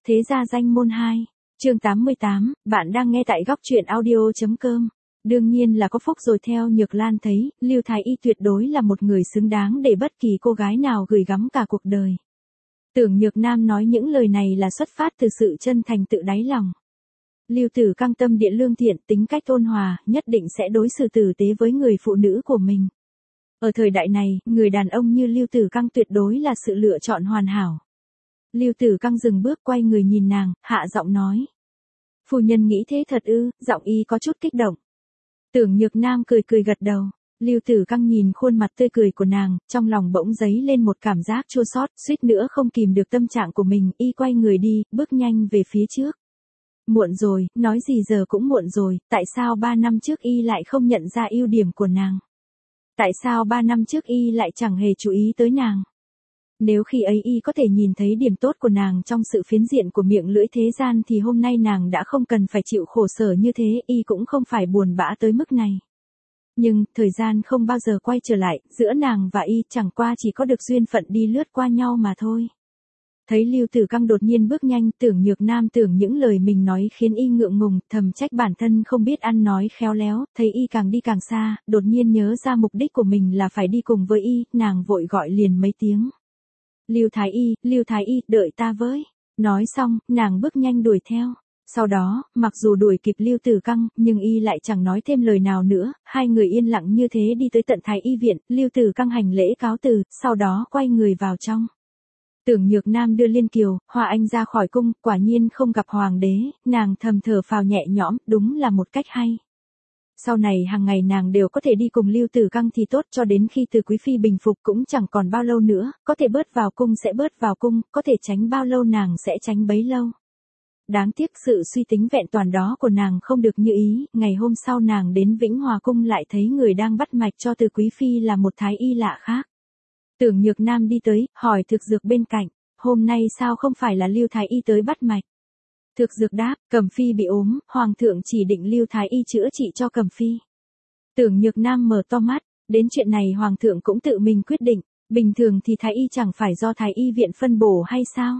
Thế gia danh môn 2, chương 88, bạn đang nghe tại góc truyện audio.com. Đương nhiên là có phúc rồi. Theo Nhược Lan thấy, Lưu Thái Y tuyệt đối là một người xứng đáng để bất kỳ cô gái nào gửi gắm cả cuộc đời. Tưởng Nhược Nam nói những lời này là xuất phát từ sự chân thành tự đáy lòng. Lưu Tử Căng tâm địa lương thiện, tính cách ôn hòa, nhất định sẽ đối xử tử tế với người phụ nữ của mình. Ở thời đại này, người đàn ông như Lưu Tử Căng tuyệt đối là sự lựa chọn hoàn hảo. Lưu Tử Căng dừng bước quay người nhìn nàng, hạ giọng nói. Phu nhân nghĩ thế thật ư? Giọng y có chút kích động. Tưởng Nhược Nam cười cười gật đầu. Lưu Tử Căng nhìn khuôn mặt tươi cười của nàng, trong lòng bỗng dấy lên một cảm giác chua xót, suýt nữa không kìm được tâm trạng của mình, y quay người đi, bước nhanh về phía trước. Muộn rồi, nói gì giờ cũng muộn rồi, tại sao 3 năm trước y lại không nhận ra ưu điểm của nàng? Tại sao 3 năm trước y lại chẳng hề chú ý tới nàng? Nếu khi ấy y có thể nhìn thấy điểm tốt của nàng trong sự phiến diện của miệng lưỡi thế gian thì hôm nay nàng đã không cần phải chịu khổ sở như thế, y cũng không phải buồn bã tới mức này. Nhưng, thời gian không bao giờ quay trở lại, giữa nàng và y chẳng qua chỉ có được duyên phận đi lướt qua nhau mà thôi. Thấy Lưu Tử Căng đột nhiên bước nhanh, Tưởng Nhược Nam tưởng những lời mình nói khiến y ngượng ngùng, thầm trách bản thân không biết ăn nói khéo léo, thấy y càng đi càng xa, đột nhiên nhớ ra mục đích của mình là phải đi cùng với y, nàng vội gọi liền mấy tiếng. Lưu Thái Y, đợi ta với. Nói xong, nàng bước nhanh đuổi theo. Sau đó, mặc dù đuổi kịp Lưu Tử Căng, nhưng y lại chẳng nói thêm lời nào nữa, hai người yên lặng như thế đi tới tận Thái Y viện, Lưu Tử Căng hành lễ cáo từ, sau đó quay người vào trong. Tưởng Nhược Nam đưa Liên Kiều, Hoa Anh ra khỏi cung, quả nhiên không gặp hoàng đế, nàng thầm thở phào nhẹ nhõm, đúng là một cách hay. Sau này hàng ngày nàng đều có thể đi cùng Lưu Tử Căng thì tốt, cho đến khi Từ Quý Phi bình phục cũng chẳng còn bao lâu nữa, có thể bớt vào cung sẽ bớt vào cung, có thể tránh bao lâu nàng sẽ tránh bấy lâu. Đáng tiếc sự suy tính vẹn toàn đó của nàng không được như ý, ngày hôm sau nàng đến Vĩnh Hòa cung lại thấy người đang bắt mạch cho Từ Quý Phi là một thái y lạ khác. Tưởng Nhược Nam đi tới, hỏi Thực Dược bên cạnh, hôm nay sao không phải là Lưu Thái Y tới bắt mạch? Thực Dược đáp, Cẩm Phi bị ốm, Hoàng thượng chỉ định Lưu Thái Y chữa trị cho Cẩm Phi. Tưởng Nhược Nam mở to mắt, đến chuyện này Hoàng thượng cũng tự mình quyết định, bình thường thì Thái Y chẳng phải do Thái Y viện phân bổ hay sao?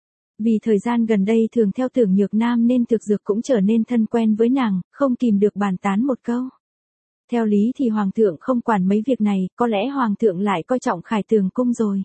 Vì thời gian gần đây thường theo Tưởng Nhược Nam nên Thực Dược cũng trở nên thân quen với nàng, không kìm được bàn tán một câu. Theo lý thì Hoàng thượng không quản mấy việc này, có lẽ Hoàng thượng lại coi trọng Khải Tường cung rồi.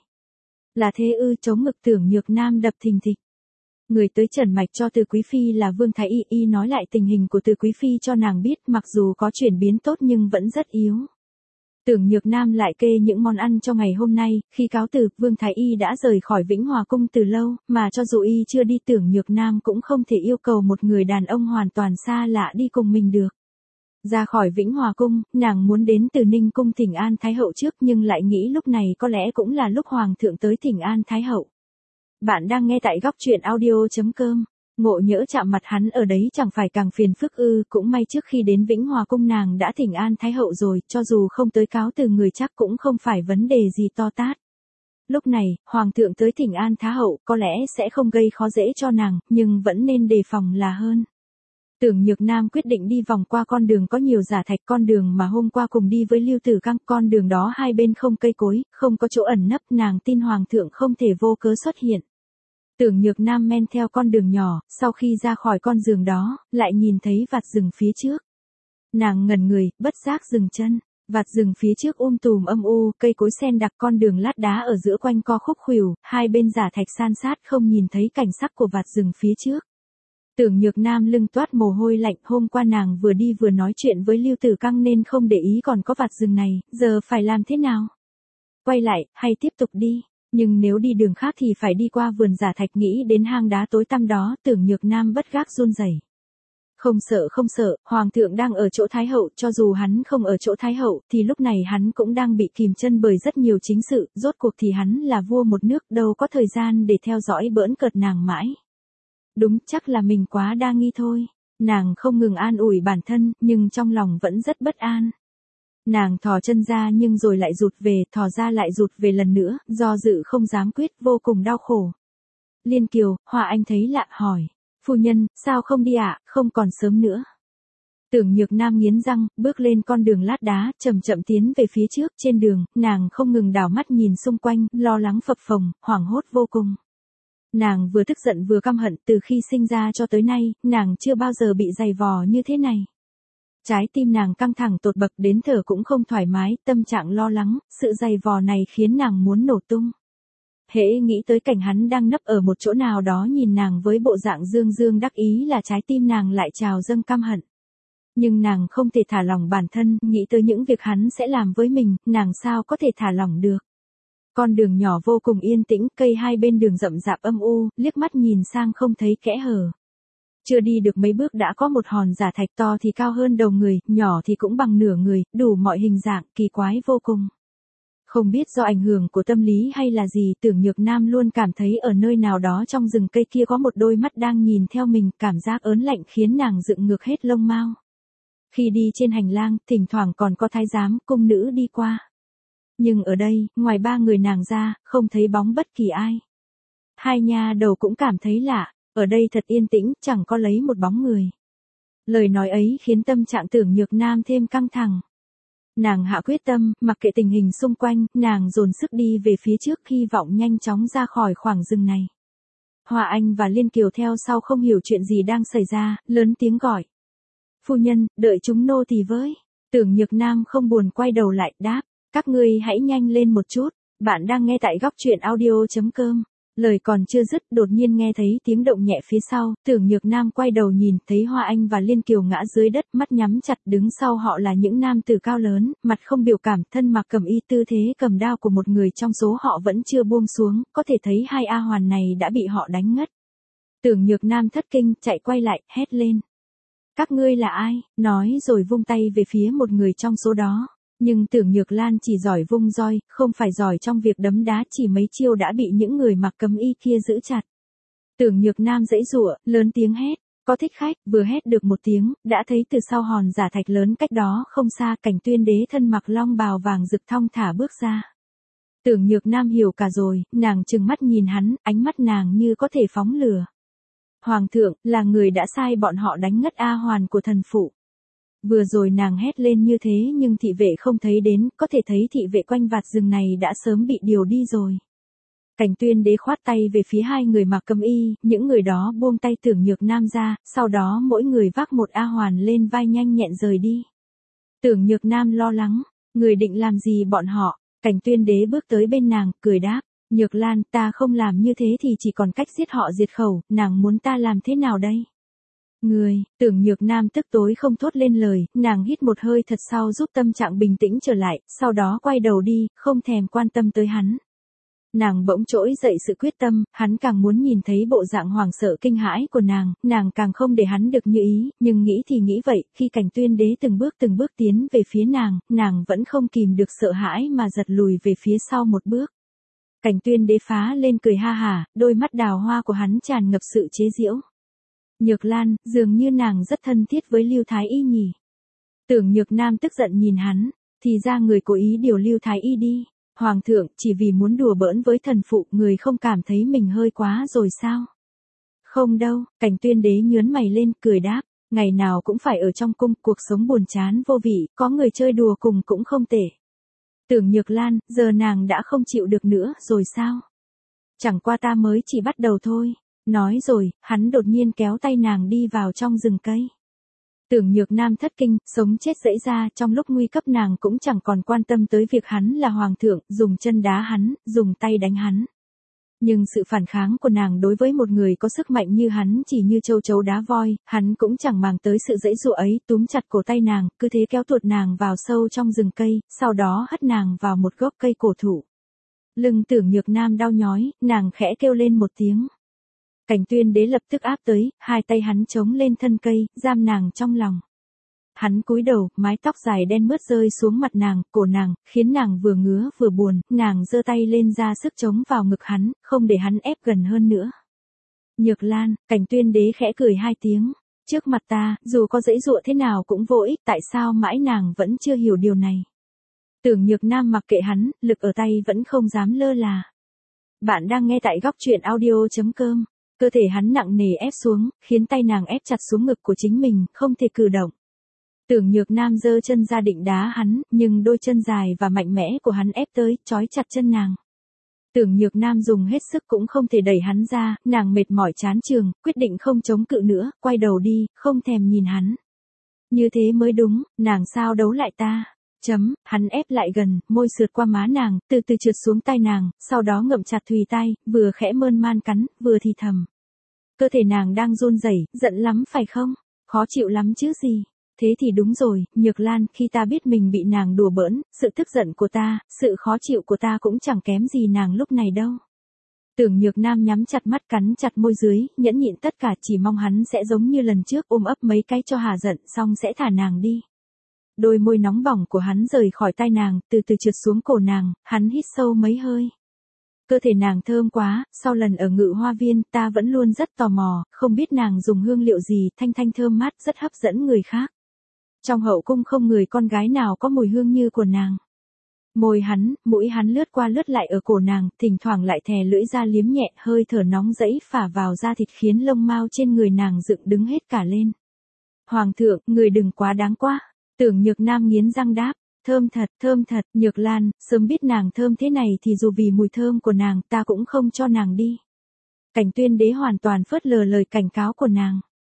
Là thế ư? Chống ngực Tưởng Nhược Nam đập thình thịch. Người tới trần mạch cho Từ Quý Phi là Vương Thái Y, nói lại tình hình của Từ Quý Phi cho nàng biết, mặc dù có chuyển biến tốt nhưng vẫn rất yếu. Tưởng Nhược Nam lại kê những món ăn cho ngày hôm nay, khi cáo từ, Vương Thái Y đã rời khỏi Vĩnh Hòa cung từ lâu, mà cho dù y chưa đi Tưởng Nhược Nam cũng không thể yêu cầu một người đàn ông hoàn toàn xa lạ đi cùng mình được. Ra khỏi Vĩnh Hòa cung, nàng muốn đến Từ Ninh cung thỉnh an Thái hậu trước nhưng lại nghĩ lúc này có lẽ cũng là lúc Hoàng thượng tới thỉnh an Thái hậu. Bạn đang nghe tại góc truyện audio.com. Ngộ nhỡ chạm mặt hắn ở đấy chẳng phải càng phiền phức ư? Cũng may trước khi đến Vĩnh Hòa cung nàng đã thỉnh an Thái hậu rồi, cho dù không tới cáo từ người chắc cũng không phải vấn đề gì to tát. Lúc này, Hoàng thượng tới thỉnh an Thái hậu có lẽ sẽ không gây khó dễ cho nàng, nhưng vẫn nên đề phòng là hơn. Tưởng Nhược Nam quyết định đi vòng qua con đường có nhiều giả thạch, con đường mà hôm qua cùng đi với Lưu Tử Căng, con đường đó hai bên không cây cối, không có chỗ ẩn nấp, nàng tin Hoàng thượng không thể vô cớ xuất hiện. Tưởng Nhược Nam men theo con đường nhỏ, sau khi ra khỏi con giường đó, lại nhìn thấy vạt rừng phía trước. Nàng ngẩn người, bất giác dừng chân, vạt rừng phía trước tùm âm u, cây cối xen đặc, con đường lát đá ở giữa quanh co khúc khuỷu, hai bên giả thạch san sát không nhìn thấy cảnh sắc của vạt rừng phía trước. Tưởng Nhược Nam lưng toát mồ hôi lạnh, hôm qua nàng vừa đi vừa nói chuyện với Lưu Tử Căng nên không để ý còn có vạt rừng này, giờ phải làm thế nào? Quay lại, hay tiếp tục đi? Nhưng nếu đi đường khác thì phải đi qua vườn giả thạch, nghĩ đến hang đá tối tăm đó, Tưởng Nhược Nam bất giác run rẩy. Không sợ, Hoàng thượng đang ở chỗ Thái hậu, cho dù hắn không ở chỗ Thái hậu, thì lúc này hắn cũng đang bị kìm chân bởi rất nhiều chính sự, rốt cuộc thì hắn là vua một nước, đâu có thời gian để theo dõi bỡn cợt nàng mãi. Đúng, chắc là mình quá đa nghi thôi. Nàng không ngừng an ủi bản thân, nhưng trong lòng vẫn rất bất an. Nàng thò chân ra nhưng rồi lại rụt về, thò ra lại rụt về lần nữa, do dự không dám quyết, vô cùng đau khổ. Liên Kiều, Hoa Anh thấy lạ hỏi, phu nhân, sao không đi ạ, không còn sớm nữa. Tưởng Nhược Nam nghiến răng, bước lên con đường lát đá, chậm chậm tiến về phía trước, trên đường, nàng không ngừng đảo mắt nhìn xung quanh, lo lắng phập phồng, hoảng hốt vô cùng. Nàng vừa tức giận vừa căm hận, từ khi sinh ra cho tới nay, nàng chưa bao giờ bị dày vò như thế này. Trái tim nàng căng thẳng tột bậc đến thở cũng không thoải mái, tâm trạng lo lắng, sự dày vò này khiến nàng muốn nổ tung. Hễ nghĩ tới cảnh hắn đang nấp ở một chỗ nào đó nhìn nàng với bộ dạng dương dương đắc ý là trái tim nàng lại trào dâng căm hận. Nhưng nàng không thể thả lỏng bản thân, nghĩ tới những việc hắn sẽ làm với mình, nàng sao có thể thả lỏng được. Con đường nhỏ vô cùng yên tĩnh, cây hai bên đường rậm rạp âm u, liếc mắt nhìn sang không thấy kẽ hở. Chưa đi được mấy bước đã có một hòn giả thạch to thì cao hơn đầu người, nhỏ thì cũng bằng nửa người, đủ mọi hình dạng, kỳ quái vô cùng. Không biết do ảnh hưởng của tâm lý hay là gì, Tưởng Nhược Nam luôn cảm thấy ở nơi nào đó trong rừng cây kia có một đôi mắt đang nhìn theo mình, cảm giác ớn lạnh khiến nàng dựng ngược hết lông mao. Khi đi trên hành lang, thỉnh thoảng còn có thái giám, cung nữ đi qua. Nhưng ở đây, ngoài ba người nàng ra, không thấy bóng bất kỳ ai. Hai nha đầu cũng cảm thấy lạ, ở đây thật yên tĩnh, chẳng có lấy một bóng người. Lời nói ấy khiến tâm trạng Tưởng Nhược Nam thêm căng thẳng. Nàng hạ quyết tâm, mặc kệ tình hình xung quanh, nàng dồn sức đi về phía trước, hy vọng nhanh chóng ra khỏi khoảng rừng này. Hoa Anh và Liên Kiều theo sau không hiểu chuyện gì đang xảy ra, lớn tiếng gọi. Phu nhân, đợi chúng nô tỳ với. Tưởng Nhược Nam không buồn quay đầu lại, đáp. Các ngươi hãy nhanh lên một chút, bạn đang nghe tại góc truyện audio.com. Lời còn chưa dứt, đột nhiên nghe thấy tiếng động nhẹ phía sau, Tưởng Nhược Nam quay đầu nhìn, thấy Hoa Anh và Liên Kiều ngã dưới đất, mắt nhắm chặt, đứng sau họ là những nam tử cao lớn, mặt không biểu cảm, thân mặc cẩm y, tư thế cầm đao của một người trong số họ vẫn chưa buông xuống, có thể thấy hai A hoàn này đã bị họ đánh ngất. Tưởng Nhược Nam thất kinh, chạy quay lại, hét lên. Các ngươi là ai? Nói rồi vung tay về phía một người trong số đó. Nhưng Tưởng Nhược Lan chỉ giỏi vung roi, không phải giỏi trong việc đấm đá, chỉ mấy chiêu đã bị những người mặc cẩm y kia giữ chặt. Tưởng Nhược Nam giãy giụa, lớn tiếng hét, có thích khách, vừa hét được một tiếng, đã thấy từ sau hòn giả thạch lớn cách đó không xa, Cảnh Tuyên Đế thân mặc long bào vàng rực thong thả bước ra. Tưởng Nhược Nam hiểu cả rồi, nàng trừng mắt nhìn hắn, ánh mắt nàng như có thể phóng lửa. Hoàng thượng, là người đã sai bọn họ đánh ngất A hoàn của thần phụ. Vừa rồi nàng hét lên như thế nhưng thị vệ không thấy đến, có thể thấy thị vệ quanh vạt rừng này đã sớm bị điều đi rồi. Cảnh Tuyên Đế khoát tay về phía hai người mặc cẩm y, những người đó buông tay Tưởng Nhược Nam ra, sau đó mỗi người vác một A hoàn lên vai nhanh nhẹn rời đi. Tưởng Nhược Nam lo lắng, người định làm gì bọn họ? Cảnh Tuyên Đế bước tới bên nàng, cười đáp, Nhược Lan, ta không làm như thế thì chỉ còn cách giết họ diệt khẩu, nàng muốn ta làm thế nào đây? Người, Tưởng Nhược Nam tức tối không thốt lên lời, nàng hít một hơi thật sâu giúp tâm trạng bình tĩnh trở lại, sau đó quay đầu đi, không thèm quan tâm tới hắn. Nàng bỗng trỗi dậy sự quyết tâm, hắn càng muốn nhìn thấy bộ dạng hoảng sợ kinh hãi của nàng càng không để hắn được như ý, nhưng nghĩ thì nghĩ vậy, khi Cảnh Tuyên Đế từng bước tiến về phía nàng vẫn không kìm được sợ hãi mà giật lùi về phía sau một bước. Cảnh Tuyên Đế phá lên cười ha hả, đôi mắt đào hoa của hắn tràn ngập sự chế giễu. Nhược Lan, dường như nàng rất thân thiết với Lưu Thái Y nhỉ. Tưởng Nhược Nam tức giận nhìn hắn, thì ra người cố ý điều Lưu Thái Y đi. Hoàng thượng, chỉ vì muốn đùa bỡn với thần phụ, người không cảm thấy mình hơi quá rồi sao? Không đâu, Cảnh Tuyên Đế nhướng mày lên, cười đáp, ngày nào cũng phải ở trong cung, cuộc sống buồn chán vô vị, có người chơi đùa cùng cũng không tệ. Tưởng Nhược Lan, giờ nàng đã không chịu được nữa rồi sao? Chẳng qua ta mới chỉ bắt đầu thôi. Nói rồi, hắn đột nhiên kéo tay nàng đi vào trong rừng cây. Tưởng Nhược Nam thất kinh, sống chết dẫy ra, trong lúc nguy cấp nàng cũng chẳng còn quan tâm tới việc hắn là hoàng thượng, dùng chân đá hắn, dùng tay đánh hắn. Nhưng sự phản kháng của nàng đối với một người có sức mạnh như hắn chỉ như châu chấu đá voi, hắn cũng chẳng màng tới sự dãy dụa ấy, túm chặt cổ tay nàng, cứ thế kéo tuột nàng vào sâu trong rừng cây, sau đó hất nàng vào một gốc cây cổ thụ. Lưng Tưởng Nhược Nam đau nhói, nàng khẽ kêu lên một tiếng. Cảnh Tuyên Đế lập tức áp tới, hai tay hắn chống lên thân cây, giam nàng trong lòng. Hắn cúi đầu, mái tóc dài đen mướt rơi xuống mặt nàng, cổ nàng, khiến nàng vừa ngứa vừa buồn, nàng giơ tay lên ra sức chống vào ngực hắn, không để hắn ép gần hơn nữa. Nhược Lan, Cảnh Tuyên Đế khẽ cười hai tiếng. Trước mặt ta, dù có dãy dụa thế nào cũng vô ích, tại sao mãi nàng vẫn chưa hiểu điều này. Tưởng Nhược Nam mặc kệ hắn, lực ở tay vẫn không dám lơ là. Bạn đang nghe tại góc truyện audio.com. Cơ thể hắn nặng nề ép xuống, khiến tay nàng ép chặt xuống ngực của chính mình, không thể cử động. Tưởng Nhược Nam giơ chân ra định đá hắn, nhưng đôi chân dài và mạnh mẽ của hắn ép tới, trói chặt chân nàng. Tưởng Nhược Nam dùng hết sức cũng không thể đẩy hắn ra, nàng mệt mỏi chán chường, quyết định không chống cự nữa, quay đầu đi, không thèm nhìn hắn. Như thế mới đúng, nàng sao đấu lại ta? Hắn ép lại gần, môi sượt qua má nàng, từ từ trượt xuống tai nàng, sau đó ngậm chặt thùy tai, vừa khẽ mơn man cắn, vừa thì thầm. Cơ thể nàng đang run rẩy, giận lắm phải không? Khó chịu lắm chứ gì? Thế thì đúng rồi, Nhược Lan, khi ta biết mình bị nàng đùa bỡn, sự tức giận của ta, sự khó chịu của ta cũng chẳng kém gì nàng lúc này đâu. Tưởng Nhược Nam nhắm chặt mắt cắn chặt môi dưới, nhẫn nhịn tất cả chỉ mong hắn sẽ giống như lần trước ôm ấp mấy cái cho hà giận xong sẽ thả nàng đi. Đôi môi nóng bỏng của hắn rời khỏi tai nàng, từ từ trượt xuống cổ nàng, hắn hít sâu mấy hơi. Cơ thể nàng thơm quá, sau lần ở Ngự Hoa Viên ta vẫn luôn rất tò mò, không biết nàng dùng hương liệu gì, thanh thanh thơm mát rất hấp dẫn người khác. Trong hậu cung không người con gái nào có mùi hương như của nàng. Môi hắn, mũi hắn lướt qua lướt lại ở cổ nàng, thỉnh thoảng lại thè lưỡi ra liếm nhẹ, hơi thở nóng rẫy phả vào da thịt khiến lông mao trên người nàng dựng đứng hết cả lên. Hoàng thượng, người đừng quá đáng quá. Tưởng Nhược Nam nghiến răng đáp, thơm thật, Nhược Lan, sớm biết nàng thơm thế này thì dù vì mùi thơm của nàng ta cũng không cho nàng đi. Cảnh Tuyên Đế hoàn toàn phớt lờ lời cảnh cáo của nàng.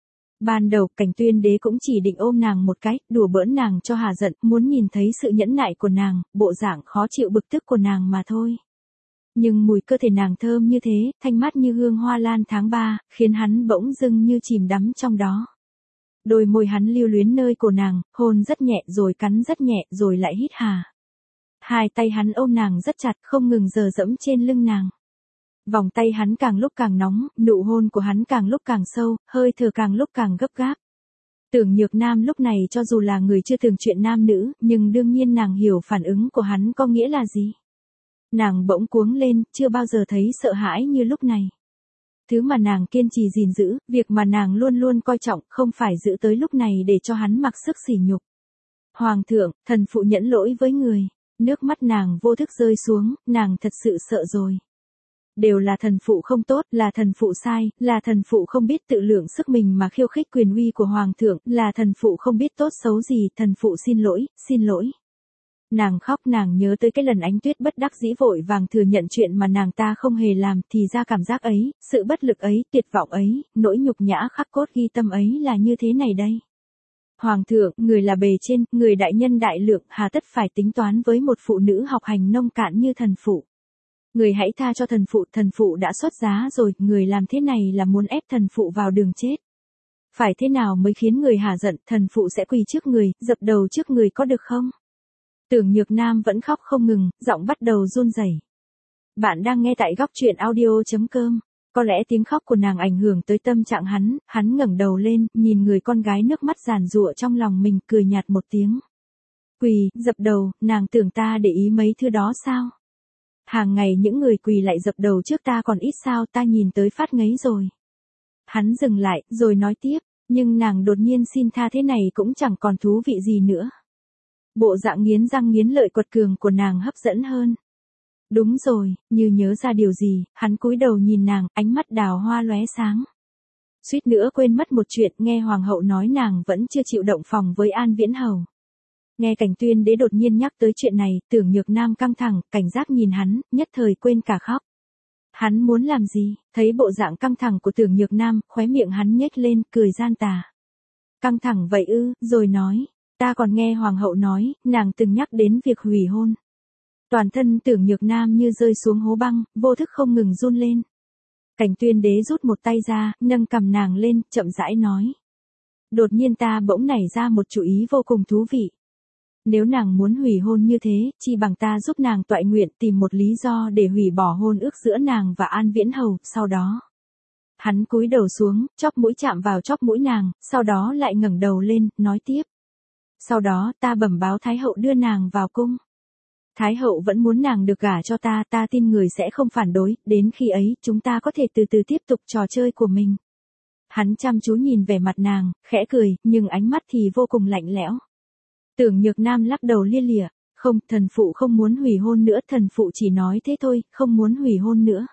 Ban đầu, Cảnh Tuyên Đế cũng chỉ định ôm nàng một cái, đùa bỡn nàng cho hà giận, muốn nhìn thấy sự nhẫn nại của nàng, bộ dạng khó chịu bực tức của nàng mà thôi. Nhưng mùi cơ thể nàng thơm như thế, thanh mát như hương hoa lan tháng 3, khiến hắn bỗng dưng như chìm đắm trong đó. Đôi môi hắn lưu luyến nơi cổ nàng, hôn rất nhẹ rồi cắn rất nhẹ rồi lại hít hà. Hai tay hắn ôm nàng rất chặt, không ngừng dờ dẫm trên lưng nàng. Vòng tay hắn càng lúc càng nóng, nụ hôn của hắn càng lúc càng sâu, hơi thở càng lúc càng gấp gáp. Tưởng Nhược Nam lúc này cho dù là người chưa từng chuyện nam nữ, nhưng đương nhiên nàng hiểu phản ứng của hắn có nghĩa là gì. Nàng bỗng cuống lên, chưa bao giờ thấy sợ hãi như lúc này. Thứ mà nàng kiên trì gìn giữ, việc mà nàng luôn luôn coi trọng, không phải giữ tới lúc này để cho hắn mặc sức sỉ nhục. Hoàng thượng, thần phụ nhẫn lỗi với người. Nước mắt nàng vô thức rơi xuống, nàng thật sự sợ rồi. Đều là thần phụ không tốt, là thần phụ sai, là thần phụ không biết tự lượng sức mình mà khiêu khích quyền uy của hoàng thượng, là thần phụ không biết tốt xấu gì, thần phụ xin lỗi, xin lỗi. Nàng khóc, nàng nhớ tới cái lần Ánh Tuyết bất đắc dĩ vội vàng thừa nhận chuyện mà nàng ta không hề làm, thì ra cảm giác ấy, sự bất lực ấy, tuyệt vọng ấy, nỗi nhục nhã khắc cốt ghi tâm ấy là như thế này đây. Hoàng thượng, người là bề trên, người đại nhân đại lượng, hà tất phải tính toán với một phụ nữ học hành nông cạn như thần phụ. Người hãy tha cho thần phụ đã xuất giá rồi, người làm thế này là muốn ép thần phụ vào đường chết. Phải thế nào mới khiến người hà giận, thần phụ sẽ quỳ trước người, dập đầu trước người có được không? Tưởng Nhược Nam vẫn khóc không ngừng, giọng bắt đầu run rẩy. Bạn đang nghe tại góc truyện audio.com. Có lẽ tiếng khóc của nàng ảnh hưởng tới tâm trạng hắn ngẩng đầu lên, nhìn người con gái nước mắt giàn giụa trong lòng mình, cười nhạt một tiếng. Quỳ, dập đầu, nàng tưởng ta để ý mấy thứ đó sao? Hàng ngày những người quỳ lại dập đầu trước ta còn ít sao, ta nhìn tới phát ngấy rồi. Hắn dừng lại, rồi nói tiếp, nhưng nàng đột nhiên xin tha thế này cũng chẳng còn thú vị gì nữa. Bộ dạng nghiến răng nghiến lợi quật cường của nàng hấp dẫn hơn. Đúng rồi, như nhớ ra điều gì, hắn cúi đầu nhìn nàng, ánh mắt đào hoa lóe sáng. Suýt nữa quên mất một chuyện, nghe hoàng hậu nói nàng vẫn chưa chịu động phòng với An Viễn Hầu. Nghe Cảnh Tuyên Đế đột nhiên nhắc tới chuyện này, Tưởng Nhược Nam căng thẳng, cảnh giác nhìn hắn, nhất thời quên cả khóc. Hắn muốn làm gì? Thấy bộ dạng căng thẳng của Tưởng Nhược Nam, khóe miệng hắn nhếch lên, cười gian tà. Căng thẳng vậy ư, rồi nói, ta còn nghe hoàng hậu nói, nàng từng nhắc đến việc hủy hôn. Toàn thân Tưởng Nhược Nam như rơi xuống hố băng, vô thức không ngừng run lên. Cảnh Tuyên Đế rút một tay ra, nâng cầm nàng lên, chậm rãi nói. Đột nhiên ta bỗng nảy ra một chủ ý vô cùng thú vị. Nếu nàng muốn hủy hôn như thế, chi bằng ta giúp nàng toại nguyện tìm một lý do để hủy bỏ hôn ước giữa nàng và An Viễn Hầu, sau đó. Hắn cúi đầu xuống, chóp mũi chạm vào chóp mũi nàng, sau đó lại ngẩng đầu lên, nói tiếp. Sau đó ta bẩm báo Thái hậu đưa nàng vào cung. Thái hậu vẫn muốn nàng được gả cho ta, ta tin người sẽ không phản đối, đến khi ấy, chúng ta có thể từ từ tiếp tục trò chơi của mình. Hắn chăm chú nhìn vẻ mặt nàng, khẽ cười, nhưng ánh mắt thì vô cùng lạnh lẽo. Tưởng Nhược Nam lắc đầu lia lịa, không, thần phụ không muốn hủy hôn nữa, thần phụ chỉ nói thế thôi, không muốn hủy hôn nữa.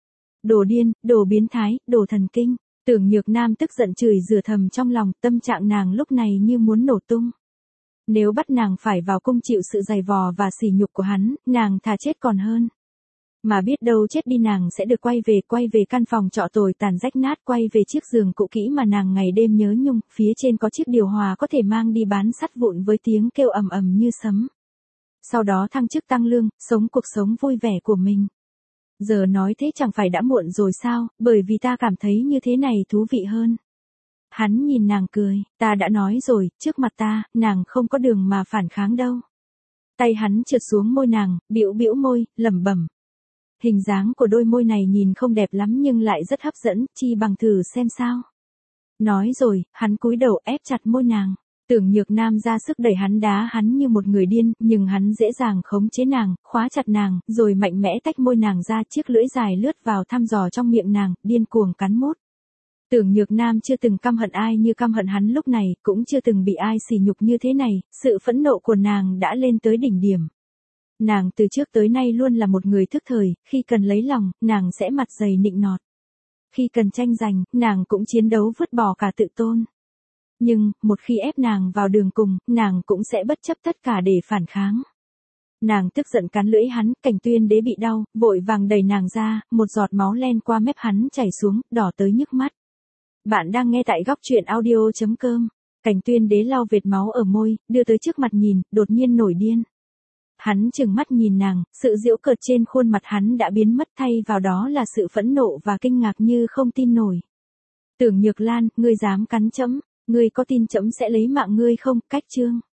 Đồ điên, đồ biến thái, đồ thần kinh. Tưởng Nhược Nam tức giận chửi rủa thầm trong lòng, tâm trạng nàng lúc này như muốn nổ tung. Nếu bắt nàng phải vào cung chịu sự dày vò và sỉ nhục của hắn, nàng thà chết còn hơn. Mà biết đâu chết đi nàng sẽ được quay về căn phòng trọ tồi tàn rách nát, quay về chiếc giường cũ kỹ mà nàng ngày đêm nhớ nhung, phía trên có chiếc điều hòa có thể mang đi bán sắt vụn với tiếng kêu ầm ầm như sấm. Sau đó thăng chức tăng lương, sống cuộc sống vui vẻ của mình. Giờ nói thế chẳng phải đã muộn rồi sao, bởi vì ta cảm thấy như thế này thú vị hơn. Hắn nhìn nàng cười, ta đã nói rồi, trước mặt ta, nàng không có đường mà phản kháng đâu. Tay hắn trượt xuống môi nàng, bĩu bĩu môi, lẩm bẩm. Hình dáng của đôi môi này nhìn không đẹp lắm nhưng lại rất hấp dẫn, chi bằng thử xem sao. Nói rồi, hắn cúi đầu ép chặt môi nàng. Tưởng Nhược Nam ra sức đẩy hắn đá hắn như một người điên, nhưng hắn dễ dàng khống chế nàng, khóa chặt nàng, rồi mạnh mẽ tách môi nàng ra, chiếc lưỡi dài lướt vào thăm dò trong miệng nàng, điên cuồng cắn mút. Tưởng Nhược Nam chưa từng căm hận ai như căm hận hắn lúc này, cũng chưa từng bị ai sỉ nhục như thế này, sự phẫn nộ của nàng đã lên tới đỉnh điểm. Nàng từ trước tới nay luôn là một người thức thời, khi cần lấy lòng, nàng sẽ mặt dày nịnh nọt. Khi cần tranh giành, nàng cũng chiến đấu vứt bỏ cả tự tôn. Nhưng, một khi ép nàng vào đường cùng, nàng cũng sẽ bất chấp tất cả để phản kháng. Nàng tức giận cắn lưỡi hắn, Cảnh Tuyên Đế bị đau, vội vàng đẩy nàng ra, một giọt máu len qua mép hắn chảy xuống, đỏ tới nhức mắt. Bạn đang nghe tại góc truyện audio.com. Cảnh Tuyên Đế lau vệt máu ở môi, đưa tới trước mặt nhìn, đột nhiên nổi điên. Hắn trừng mắt nhìn nàng, sự giễu cợt trên khuôn mặt hắn đã biến mất, thay vào đó là sự phẫn nộ và kinh ngạc như không tin nổi. Tưởng Nhược Lan, ngươi dám cắn trẫm, ngươi có tin trẫm sẽ lấy mạng ngươi không? Cách chương